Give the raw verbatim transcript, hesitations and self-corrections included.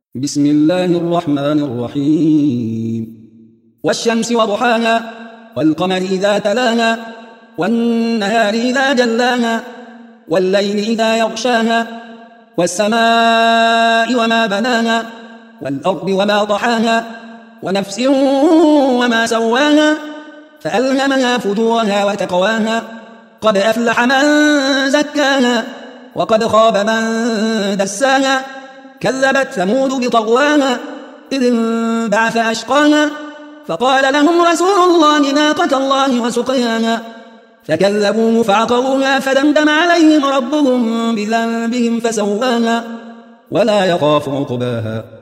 بسم الله الرحمن الرحيم والشمس وضحاها والقمر إذا تلاها والنهار إذا جلاها والليل إذا يغشاها والسماء وما بناها والأرض وما طحاها ونفس وما سواها فألهمها فجورها وتقواها قد أفلح من زكاها وقد خاب من دساها كذبت ثمود بطغواها إذ انبعث أشقاها فقال لهم رسول الله ناقة الله وسقياها فكذبوه فعقروها فدمدم عليهم ربهم بذنبهم فسواها ولا يخاف عقباها.